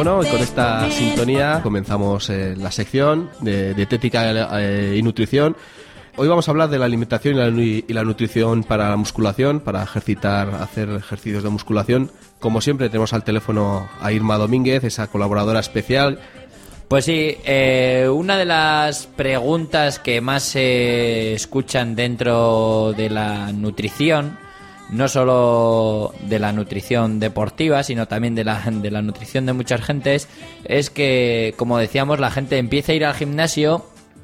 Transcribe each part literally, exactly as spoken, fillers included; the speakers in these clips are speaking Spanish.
Bueno, y con esta sintonía comenzamos eh, la sección de dietética eh, y nutrición. Hoy vamos a hablar de la alimentación y la, y la nutrición para la musculación, para ejercitar, hacer ejercicios de musculación. Como siempre tenemos al teléfono a Irma Domínguez, esa colaboradora especial. Pues sí, eh, una de las preguntas que más se escuchan dentro de la nutrición, no solo de la nutrición deportiva, sino también de la, de la nutrición de muchas gentes, es que, como decíamos, la gente empieza a ir al gimnasio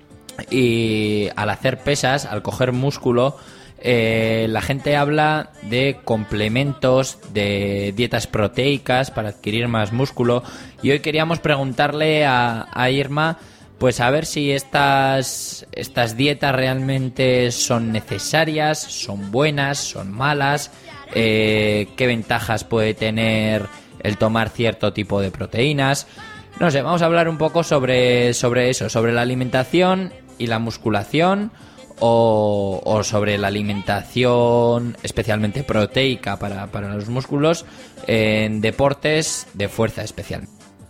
y al hacer pesas, al coger músculo, eh, la gente habla de complementos, de dietas proteicas para adquirir más músculo, y hoy queríamos preguntarle a, a Irma, pues a ver si estas, estas dietas realmente son necesarias, son buenas, son malas, eh, qué ventajas puede tener el tomar cierto tipo de proteínas. No sé, vamos a hablar un poco sobre, sobre eso, sobre la alimentación y la musculación, o, o sobre la alimentación especialmente proteica para, para los músculos en deportes de fuerza especial.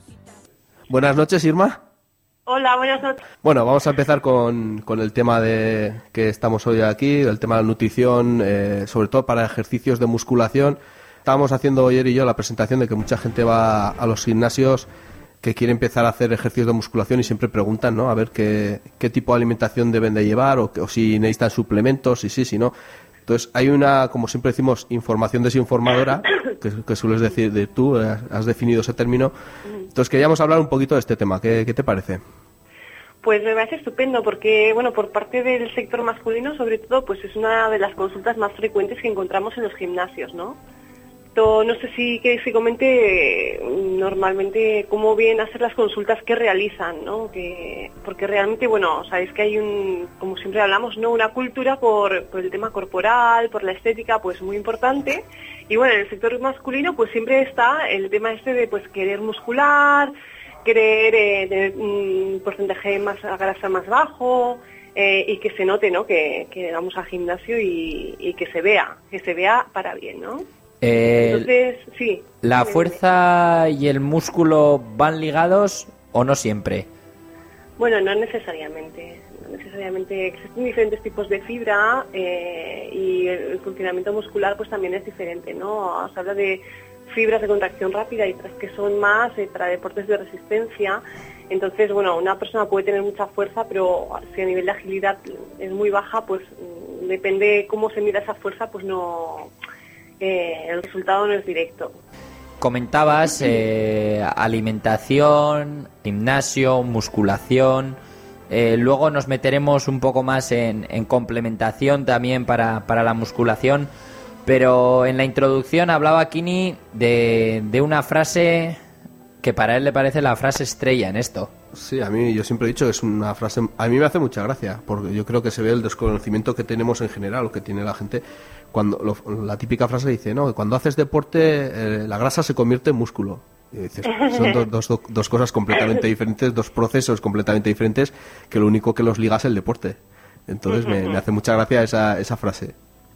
Buenas noches, Irma. Hola, buenas noches. Bueno, vamos a empezar con, con el tema de que estamos hoy aquí, el tema de la nutrición, eh, sobre todo para ejercicios de musculación. Estábamos haciendo ayer y yo la presentación de que mucha gente va a los gimnasios que quiere empezar a hacer ejercicios de musculación y siempre preguntan, ¿no?, a ver qué, qué tipo de alimentación deben de llevar o, o si necesitan suplementos, si sí, si no. Entonces hay una, como siempre decimos, información desinformadora, que, que sueles decir de tú, has definido ese término. Entonces queríamos hablar un poquito de este tema. ¿Qué, qué te parece? Pues me parece estupendo porque, bueno, por parte del sector masculino, sobre todo, pues es una de las consultas más frecuentes que encontramos en los gimnasios, ¿no? Esto, no sé si queréis que comente eh, normalmente cómo vienen a hacer las consultas que realizan, ¿no? Que, porque realmente, bueno, sabéis que hay un, como siempre hablamos, ¿no?, una cultura por, por el tema corporal, por la estética, pues muy importante. Y bueno, en el sector masculino, pues siempre está el tema este de, pues, querer muscular, querer eh, tener un porcentaje de masa grasa más bajo, eh, y que se note, ¿no?, que, que vamos al gimnasio y, y que se vea, que se vea para bien, ¿no? Eh, Entonces, sí. ¿La fuerza y el músculo van ligados o no siempre? Bueno, no necesariamente. No necesariamente. Existen diferentes tipos de fibra eh, y el funcionamiento muscular pues también es diferente, ¿no? Se habla de fibras de contracción rápida y otras que son más eh, para deportes de resistencia. Entonces, bueno, una persona puede tener mucha fuerza, pero si a nivel de agilidad es muy baja, pues depende cómo se mida esa fuerza, pues no... Eh, el resultado no es directo. Comentabas eh, alimentación, gimnasio, musculación. Eh, luego nos meteremos un poco más en, en complementación también para, para la musculación. Pero en la introducción hablaba Kini de, de una frase que para él le parece la frase estrella en esto. Sí, a mí yo siempre he dicho que es una frase, a mí me hace mucha gracia, porque yo creo que se ve el desconocimiento que tenemos en general, o que tiene la gente, cuando lo, la típica frase dice, no, cuando haces deporte eh, la grasa se convierte en músculo. Y dices, son dos, dos, dos cosas completamente diferentes, dos procesos completamente diferentes, que lo único que los liga es el deporte. Entonces me, me hace mucha gracia esa, esa frase.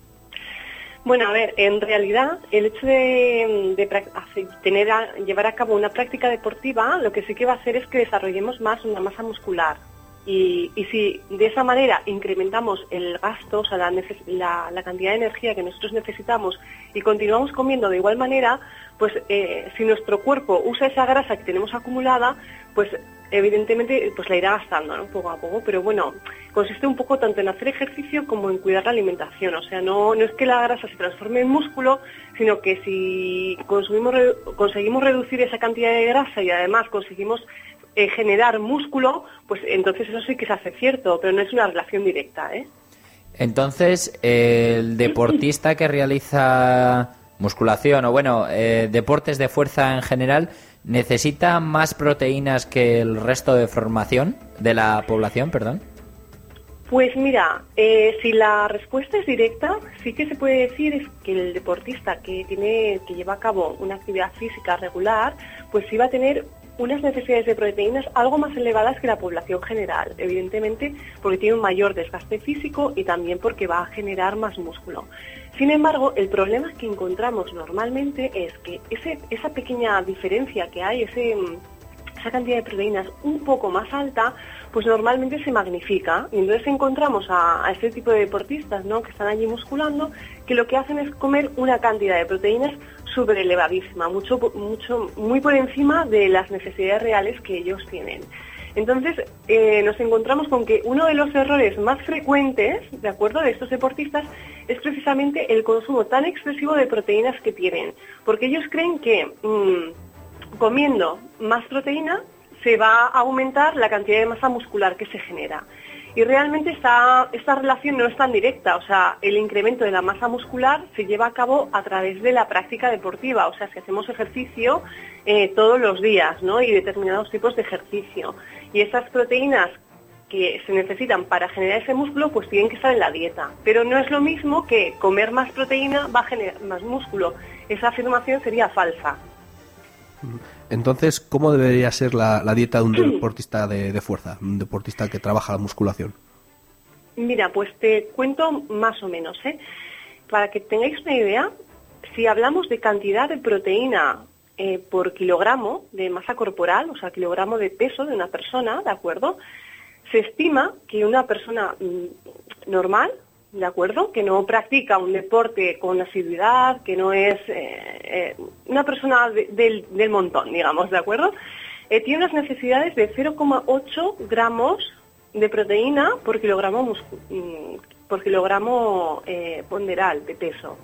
Bueno, a ver, en realidad el hecho de, de tener a, llevar a cabo una práctica deportiva, lo que sí que va a hacer es que desarrollemos más una masa muscular. Y, y si de esa manera incrementamos el gasto, o sea, la, la, la cantidad de energía que nosotros necesitamos y continuamos comiendo de igual manera, pues eh, si nuestro cuerpo usa esa grasa que tenemos acumulada, pues evidentemente pues la irá gastando, ¿no?, poco a poco. Pero bueno, consiste un poco tanto en hacer ejercicio como en cuidar la alimentación. O sea, no, no es que la grasa se transforme en músculo, sino que si consumimos, conseguimos reducir esa cantidad de grasa y además conseguimos eh, generar músculo, pues entonces eso sí que se hace cierto, pero no es una relación directa, ¿eh? Entonces, el deportista que realiza musculación o, bueno, eh, deportes de fuerza en general, ¿necesita más proteínas que el resto de formación de la población, perdón? Pues mira, eh, si la respuesta es directa, sí que se puede decir es que el deportista que tiene que lleva a cabo una actividad física regular, pues sí va a tener unas necesidades de proteínas algo más elevadas que la población general, evidentemente porque tiene un mayor desgaste físico y también porque va a generar más músculo. Sin embargo, el problema que encontramos normalmente es que ese, esa pequeña diferencia que hay, ese, esa cantidad de proteínas un poco más alta, pues normalmente se magnifica. Y entonces encontramos a, a este tipo de deportistas, ¿no?, que están allí musculando, que lo que hacen es comer una cantidad de proteínas súper elevadísima, mucho, mucho, muy por encima de las necesidades reales que ellos tienen. Entonces, eh, nos encontramos con que uno de los errores más frecuentes, ¿de acuerdo?, de estos deportistas es precisamente el consumo tan excesivo de proteínas que tienen, porque ellos creen que mmm, comiendo más proteína se va a aumentar la cantidad de masa muscular que se genera. Y realmente esta, esta relación no es tan directa, o sea, el incremento de la masa muscular se lleva a cabo a través de la práctica deportiva, o sea, si hacemos ejercicio eh, todos los días, ¿no?, y determinados tipos de ejercicio. Y esas proteínas que se necesitan para generar ese músculo, pues tienen que estar en la dieta. Pero no es lo mismo que comer más proteína va a generar más músculo. Esa afirmación sería falsa. Entonces, ¿cómo debería ser la, la dieta de un deportista de, de fuerza, un deportista que trabaja la musculación? Mira, pues te cuento más o menos, ¿eh? Para que tengáis una idea, si hablamos de cantidad de proteína eh, por kilogramo de masa corporal, o sea, kilogramo de peso de una persona, ¿de acuerdo?, se estima que una persona mm, normal, ¿de acuerdo?, que no practica un deporte con asiduidad, que no es eh, eh, una persona de, del, del montón, digamos, ¿de acuerdo?, eh, tiene unas necesidades de cero coma ocho gramos de proteína por kilogramo, muscu por kilogramo eh, ponderal de peso.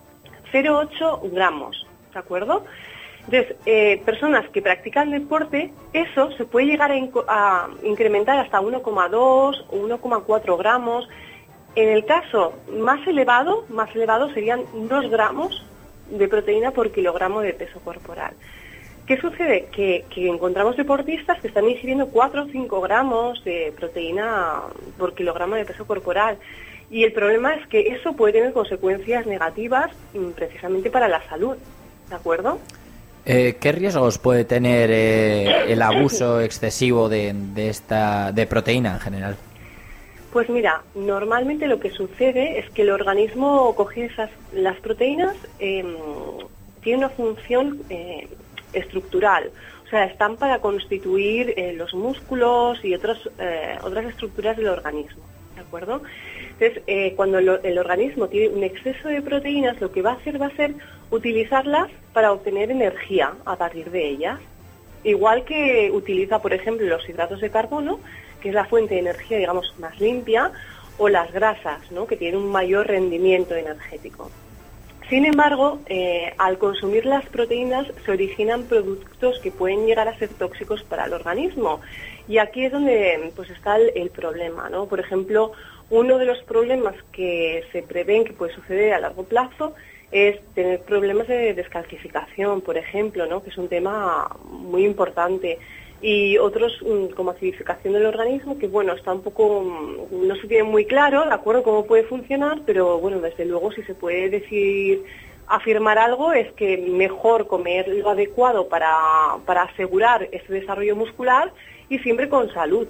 cero coma ocho gramos, ¿de acuerdo? Entonces, eh, personas que practican deporte, eso se puede llegar a, a incrementar hasta uno coma dos o uno coma cuatro gramos. En el caso más elevado, más elevado serían dos gramos de proteína por kilogramo de peso corporal. ¿Qué sucede? Que, que encontramos deportistas que están ingiriendo cuatro o cinco gramos de proteína por kilogramo de peso corporal. Y el problema es que eso puede tener consecuencias negativas precisamente para la salud, ¿de acuerdo? Eh, ¿Qué riesgos puede tener eh, el abuso excesivo de, de esta de proteína en general? Pues mira, normalmente lo que sucede es que el organismo coge esas, las proteínas, eh, tiene una función eh, estructural, o sea, están para constituir eh, los músculos y otros, eh, otras estructuras del organismo, ¿de acuerdo? Entonces, eh, cuando el, el organismo tiene un exceso de proteínas, lo que va a hacer va a ser utilizarlas para obtener energía a partir de ellas. Igual que utiliza, por ejemplo, los hidratos de carbono, que es la fuente de energía, digamos, más limpia, o las grasas, ¿no?, que tienen un mayor rendimiento energético. Sin embargo, eh, al consumir las proteínas se originan productos que pueden llegar a ser tóxicos para el organismo. Y aquí es donde pues está el, el problema, ¿no? Por ejemplo, uno de los problemas que se prevén que puede suceder a largo plazo es tener problemas de descalcificación, por ejemplo, ¿no?, que es un tema muy importante. Y otros como acidificación del organismo, que bueno, está un poco, no se tiene muy claro, de acuerdo, cómo puede funcionar, pero bueno, desde luego si se puede decir, afirmar algo, es que mejor comer lo adecuado para, para asegurar ese desarrollo muscular y siempre con salud.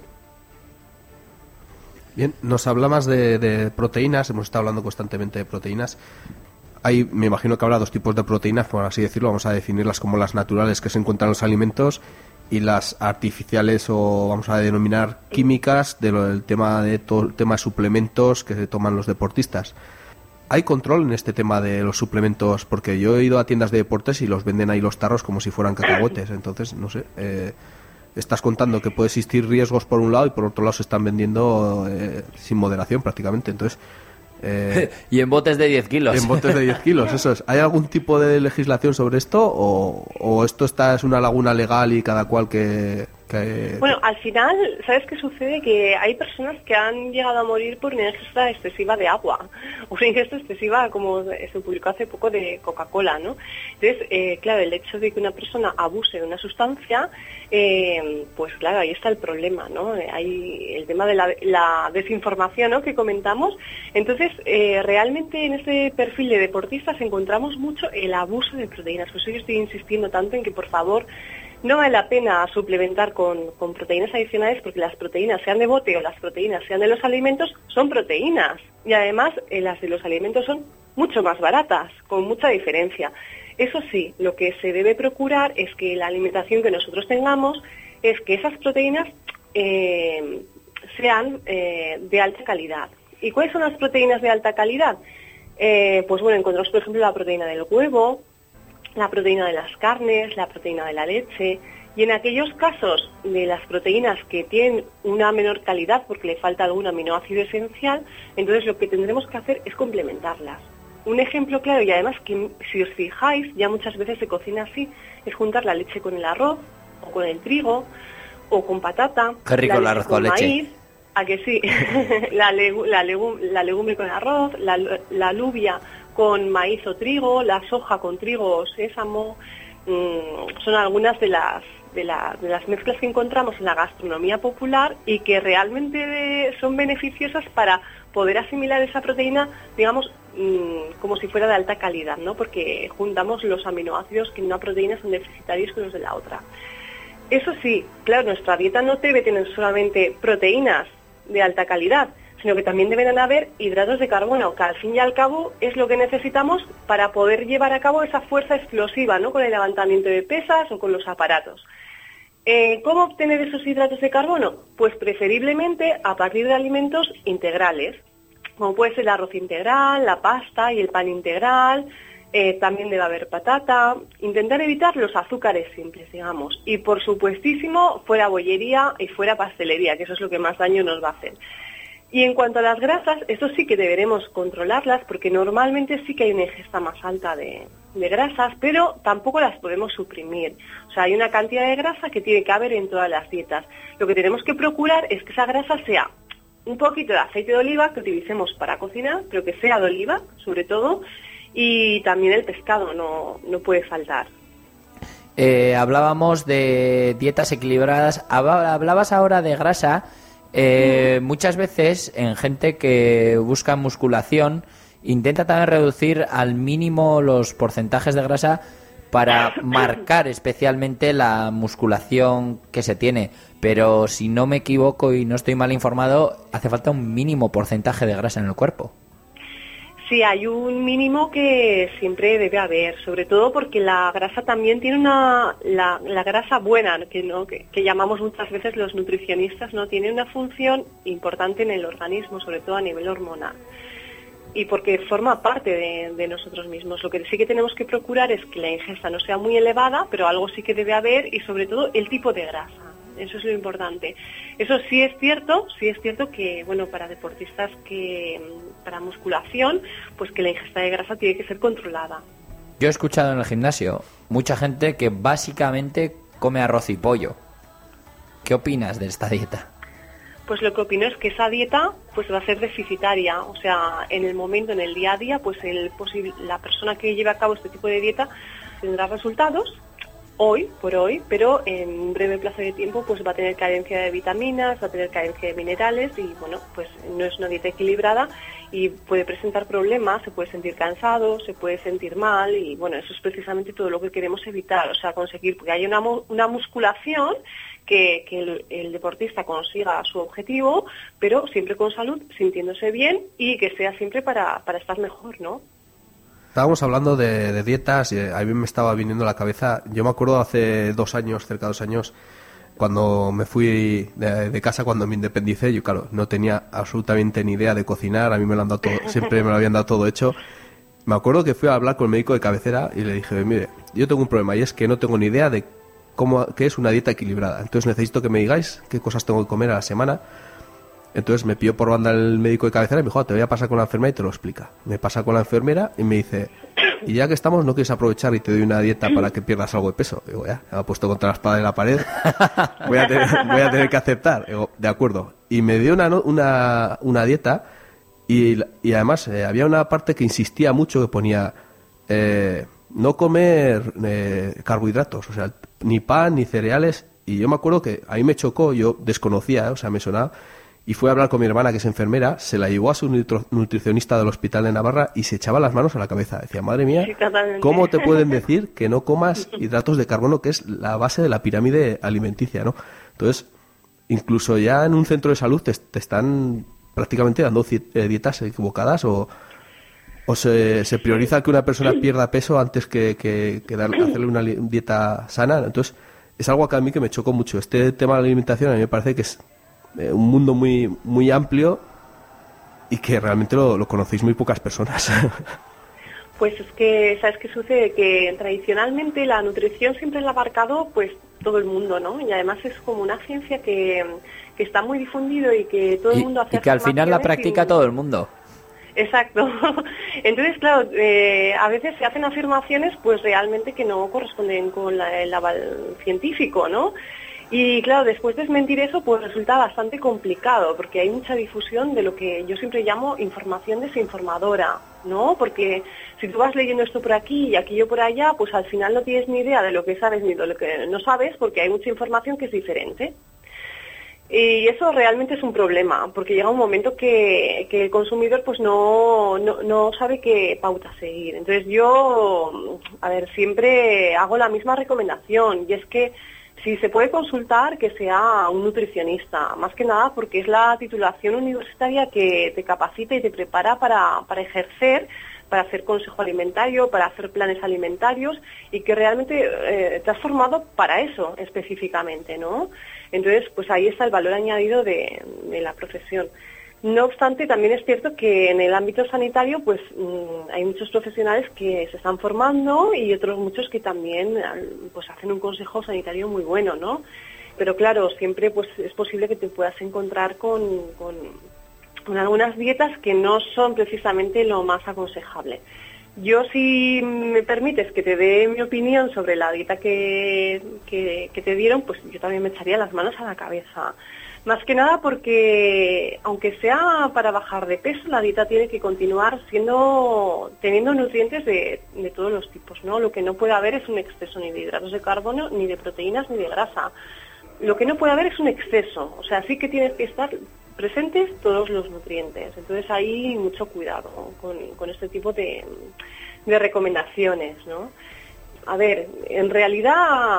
Bien, nos habla más de, de proteínas, hemos estado hablando constantemente de proteínas. Hay, me imagino que habrá dos tipos de proteínas, por así decirlo, vamos a definirlas como las naturales que se encuentran en los alimentos y las artificiales, o vamos a denominar químicas, del tema de todo el tema de suplementos que se toman los deportistas. ¿Hay control en este tema de los suplementos? Porque yo he ido a tiendas de deportes y los venden ahí los tarros como si fueran cacahuetes. Entonces, no sé, eh, estás contando que puede existir riesgos por un lado y por otro lado se están vendiendo eh, sin moderación prácticamente. Entonces, eh, y en botes de diez kilos. En botes de diez kilos, eso es. ¿Hay algún tipo de legislación sobre esto o, o esto está es una laguna legal y cada cual que, que... Bueno, al final, ¿sabes qué sucede? Que hay personas que han llegado a morir por una ingesta excesiva de agua, una ingesta excesiva, como se publicó hace poco, de Coca-Cola, ¿no? Entonces, eh, claro, el hecho de que una persona abuse de una sustancia, eh, pues claro, ahí está el problema, ¿no? Hay el tema de la, la desinformación, ¿no?, que comentamos. Entonces, eh, realmente en este perfil de deportistas encontramos mucho el abuso de proteínas. Por eso yo estoy insistiendo tanto en que, por favor, no vale la pena suplementar con, con proteínas adicionales, porque las proteínas, sean de bote o las proteínas sean de los alimentos, son proteínas. Y además eh, las de los alimentos son mucho más baratas, con mucha diferencia. Eso sí, lo que se debe procurar es que la alimentación que nosotros tengamos es que esas proteínas eh, sean eh, de alta calidad. ¿Y cuáles son las proteínas de alta calidad? Eh, pues bueno, encontramos por ejemplo la proteína del huevo, la proteína de las carnes, la proteína de la leche, y en aquellos casos de las proteínas que tienen una menor calidad porque le falta algún aminoácido esencial, entonces lo que tendremos que hacer es complementarlas. Un ejemplo claro, y además que si os fijáis, ya muchas veces se cocina así, es juntar la leche con el arroz, o con el trigo, o con patata. Qué rico el arroz con leche. Maíz, ¿a que sí? la, legu la, legu la legumbre con arroz, la, la alubia con maíz o trigo, la soja con trigo o sésamo, mmm, son algunas de las, de, la, de las mezclas que encontramos en la gastronomía popular y que realmente son beneficiosas para poder asimilar esa proteína, digamos, mmm, como si fuera de alta calidad, ¿no? Porque juntamos los aminoácidos que en una proteína son deficitarios con los de la otra. Eso sí, claro, nuestra dieta no debe tener solamente proteínas de alta calidad, sino que también deben haber hidratos de carbono, que al fin y al cabo es lo que necesitamos para poder llevar a cabo esa fuerza explosiva, ¿no? Con el levantamiento de pesas o con los aparatos. Eh, ¿Cómo obtener esos hidratos de carbono? Pues preferiblemente a partir de alimentos integrales, como puede ser el arroz integral, la pasta y el pan integral. Eh, también debe haber patata, intentar evitar los azúcares simples, digamos, y por supuestísimo fuera bollería y fuera pastelería, que eso es lo que más daño nos va a hacer. Y en cuanto a las grasas, eso sí que deberemos controlarlas, porque normalmente sí que hay una ingesta más alta de, de grasas, pero tampoco las podemos suprimir. O sea, hay una cantidad de grasa que tiene que haber en todas las dietas. Lo que tenemos que procurar es que esa grasa sea un poquito de aceite de oliva que utilicemos para cocinar, pero que sea de oliva, sobre todo, y también el pescado no, no puede faltar. Eh, hablábamos de dietas equilibradas, hablabas ahora de grasa. Eh, mm. Muchas veces en gente que busca musculación intenta también reducir al mínimo los porcentajes de grasa para marcar especialmente la musculación que se tiene, pero si no me equivoco y no estoy mal informado, hace falta un mínimo porcentaje de grasa en el cuerpo. Sí, hay un mínimo que siempre debe haber, sobre todo porque la grasa también tiene una, la, la grasa buena, que, ¿no? que, que llamamos muchas veces los nutricionistas, ¿no? Tiene una función importante en el organismo, sobre todo a nivel hormonal, y porque forma parte de, de nosotros mismos. Lo que sí que tenemos que procurar es que la ingesta no sea muy elevada, pero algo sí que debe haber, y sobre todo el tipo de grasa. Eso es lo importante. Eso sí es cierto, sí es cierto que, bueno, para deportistas que, para musculación, pues que la ingesta de grasa tiene que ser controlada. Yo he escuchado en el gimnasio mucha gente que básicamente come arroz y pollo. ¿Qué opinas de esta dieta? Pues lo que opino es que esa dieta pues va a ser deficitaria. O sea, en el momento, en el día a día, pues el posible, la persona que lleve a cabo este tipo de dieta tendrá resultados hoy por hoy, pero en un breve plazo de tiempo pues va a tener carencia de vitaminas, va a tener carencia de minerales y bueno, pues no es una dieta equilibrada y puede presentar problemas, se puede sentir cansado, se puede sentir mal y bueno, eso es precisamente todo lo que queremos evitar, o sea, conseguir que haya una, una musculación, que, que el, el deportista consiga su objetivo, pero siempre con salud, sintiéndose bien y que sea siempre para, para estar mejor, ¿no? Estábamos hablando de, de dietas y a mí me estaba viniendo a la cabeza. Yo me acuerdo hace dos años, cerca de dos años, cuando me fui de, de casa, cuando me independicé, yo claro, no tenía absolutamente ni idea de cocinar, a mí me lo han dado todo, siempre me lo habían dado todo hecho. Me acuerdo que fui a hablar con el médico de cabecera y le dije, mire, yo tengo un problema y es que no tengo ni idea de cómo, qué es una dieta equilibrada. Entonces necesito que me digáis qué cosas tengo que comer a la semana. Entonces me pidió por banda el médico de cabecera y me dijo, te voy a pasar con la enfermera y te lo explica. Me pasa con la enfermera y me dice, y ya que estamos, ¿no quieres aprovechar y te doy una dieta para que pierdas algo de peso? Digo, ya, me ha puesto contra la espada de la pared, voy a tener, voy a tener que aceptar. Digo, de acuerdo. Y me dio una, una, una dieta y, y además eh, había una parte que insistía mucho, que ponía eh, no comer eh, carbohidratos, o sea, ni pan ni cereales. Y yo me acuerdo que a mí me chocó, yo desconocía, ¿eh? O sea, me sonaba. y fue a hablar con mi hermana, que es enfermera, se la llevó a su nutri- nutricionista del hospital de Navarra y se echaba las manos a la cabeza. Decía, madre mía, Sí, ¿cómo te pueden decir que no comas hidratos de carbono, que es la base de la pirámide alimenticia, ¿no? Entonces, incluso ya en un centro de salud te, te están prácticamente dando ci- eh, dietas equivocadas o, o se, se prioriza que una persona pierda peso antes que, que, que dar- hacerle una li- dieta sana. Entonces, es algo que a mí que me chocó mucho. Este tema de la alimentación a mí me parece que es eh, un mundo muy muy amplio y que realmente lo, lo conocéis muy pocas personas. Pues es que, ¿sabes qué sucede? Que tradicionalmente la nutrición siempre la ha abarcado pues todo el mundo, ¿no? Y además es como una ciencia que, que está muy difundido y que todo el Y, mundo hace y que al final la afirmaciones practica y- todo el mundo. Exacto. Entonces, claro, eh, a veces se hacen afirmaciones pues realmente que no corresponden con la- el aval científico, ¿no? Y claro, después desmentir eso pues resulta bastante complicado porque hay mucha difusión de lo que yo siempre llamo información desinformadora, ¿no? Porque si tú vas leyendo esto por aquí y aquello por allá, pues al final no tienes ni idea de lo que sabes ni de lo que no sabes porque hay mucha información que es diferente. Y eso realmente es un problema, porque llega un momento que, que el consumidor pues no, no, no sabe qué pauta seguir. Entonces yo, a ver, siempre hago la misma recomendación, y es que si se puede consultar, que sea un nutricionista, más que nada porque es la titulación universitaria que te capacita y te prepara para, para ejercer, para hacer consejo alimentario, para hacer planes alimentarios y que realmente eh, te has formado para eso específicamente, ¿no? Entonces, pues ahí está el valor añadido de, de la profesión. No obstante, también es cierto que en el ámbito sanitario, pues mmm, hay muchos profesionales que se están formando y otros muchos que también pues hacen un consejo sanitario muy bueno, ¿no? Pero claro, siempre pues es posible que te puedas encontrar con, con, con algunas dietas que no son precisamente lo más aconsejable. Yo, si me permites que te dé mi opinión sobre la dieta que, que, que te dieron, pues yo también me echaría las manos a la cabeza. Más que nada porque, aunque sea para bajar de peso, la dieta tiene que continuar siendo teniendo nutrientes de, de todos los tipos, ¿no? Lo que no puede haber es un exceso ni de hidratos de carbono, ni de proteínas, ni de grasa. Lo que no puede haber es un exceso, o sea, sí que tienes que estar presentes todos los nutrientes. Entonces hay mucho cuidado con, con este tipo de, de recomendaciones, ¿no? A ver, en realidad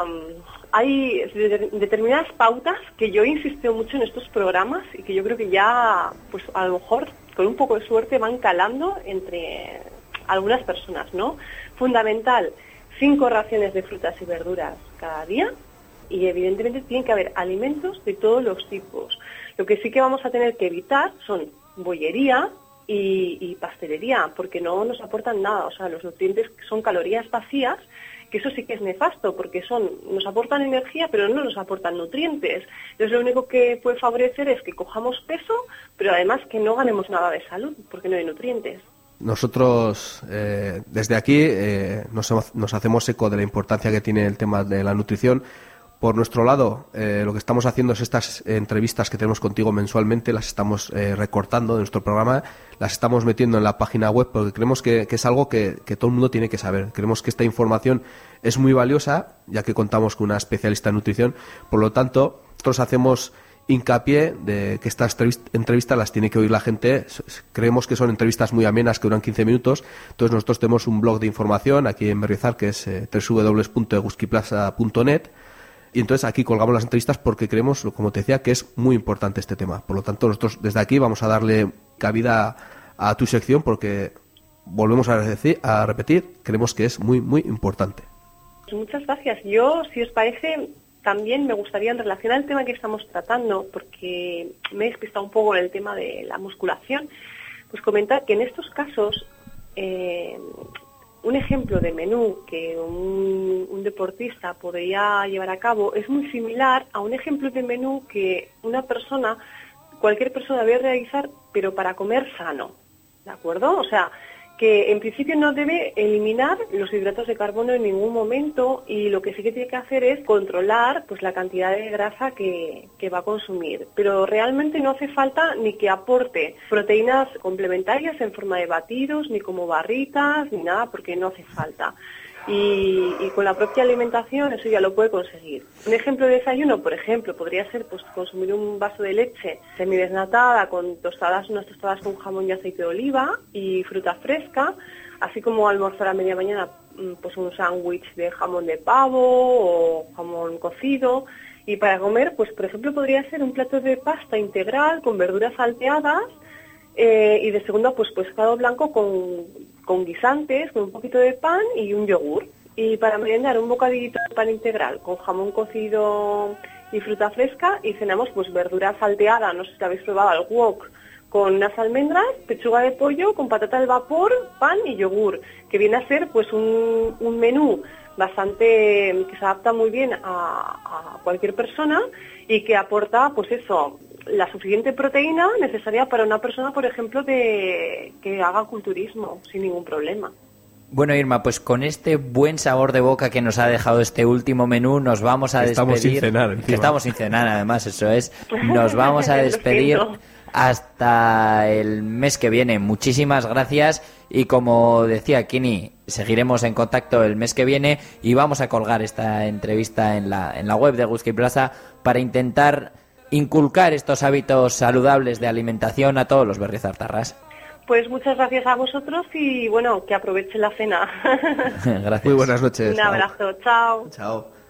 hay determinadas pautas que yo he insistido mucho en estos programas y que yo creo que ya, pues a lo mejor con un poco de suerte van calando entre algunas personas, ¿no? Fundamental, cinco raciones de frutas y verduras cada día y evidentemente tienen que haber alimentos de todos los tipos. Lo que sí que vamos a tener que evitar son bollería y, y pastelería, porque no nos aportan nada. O sea, los nutrientes son calorías vacías, que eso sí que es nefasto, porque son nos aportan energía, pero no nos aportan nutrientes. Entonces, lo único que puede favorecer es que cojamos peso, pero además que no ganemos nada de salud, porque no hay nutrientes. Nosotros, eh, desde aquí, eh, nos, nos hacemos eco de la importancia que tiene el tema de la nutrición. Por nuestro lado, eh, lo que estamos haciendo es estas entrevistas que tenemos contigo mensualmente, las estamos eh, recortando de nuestro programa, las estamos metiendo en la página web porque creemos que, que es algo que, que todo el mundo tiene que saber. Creemos que esta información es muy valiosa, ya que contamos con una especialista en nutrición. Por lo tanto, nosotros hacemos hincapié de que estas entrevistas las tiene que oír la gente. Creemos que son entrevistas muy amenas que duran quince minutos. Entonces nosotros tenemos un blog de información aquí en Berriozar que es eh, doble u doble u doble u punto eguskiplaza punto net. Y entonces aquí colgamos las entrevistas porque creemos, como te decía, que es muy importante este tema. Por lo tanto, nosotros desde aquí vamos a darle cabida a tu sección porque, volvemos a, decir, a repetir, creemos que es muy, muy importante. Muchas gracias. Yo, si os parece, también me gustaría, en relación al tema que estamos tratando, porque me he despistado un poco en el tema de la musculación, pues comentar que en estos casos eh, un ejemplo de menú que un, un deportista podría llevar a cabo es muy similar a un ejemplo de menú que una persona, cualquier persona debe realizar, pero para comer sano, ¿de acuerdo? O sea, que en principio no debe eliminar los hidratos de carbono en ningún momento y lo que sí que tiene que hacer es controlar pues la cantidad de grasa que, que va a consumir. Pero realmente no hace falta ni que aporte proteínas complementarias en forma de batidos, ni como barritas, ni nada, porque no hace falta. y, y con la propia alimentación eso ya lo puede conseguir. Un ejemplo de desayuno, por ejemplo, podría ser pues consumir un vaso de leche semidesnatada con tostadas, unas tostadas con jamón y aceite de oliva y fruta fresca, así como almorzar a media mañana pues un sándwich de jamón de pavo o jamón cocido. Y para comer, pues por ejemplo podría ser un plato de pasta integral con verduras salteadas eh, y de segunda pues pescado blanco con, con guisantes, con un poquito de pan y un yogur. Y para merendar un bocadillito de pan integral con jamón cocido y fruta fresca y cenamos pues verdura salteada, no sé si habéis probado el wok, con unas almendras, pechuga de pollo, con patata al vapor, pan y yogur, que viene a ser pues un, un menú bastante que se adapta muy bien a, a cualquier persona y que aporta pues eso, la suficiente proteína necesaria para una persona, por ejemplo, de que haga culturismo sin ningún problema. Bueno, Irma, pues con este buen sabor de boca que nos ha dejado este último menú, nos vamos a despedir. Estamos sin cenar, encima. Que estamos sin cenar, además, eso es. Nos vamos a despedir hasta el mes que viene. Muchísimas gracias y como decía Kini, seguiremos en contacto el mes que viene y vamos a colgar esta entrevista en la, en la web de Eguzki Plaza para intentar inculcar estos hábitos saludables de alimentación a todos los berriozartarras. Pues muchas gracias a vosotros y bueno, que aproveche la cena. Gracias. Muy buenas noches. Un abrazo, chao. Chao.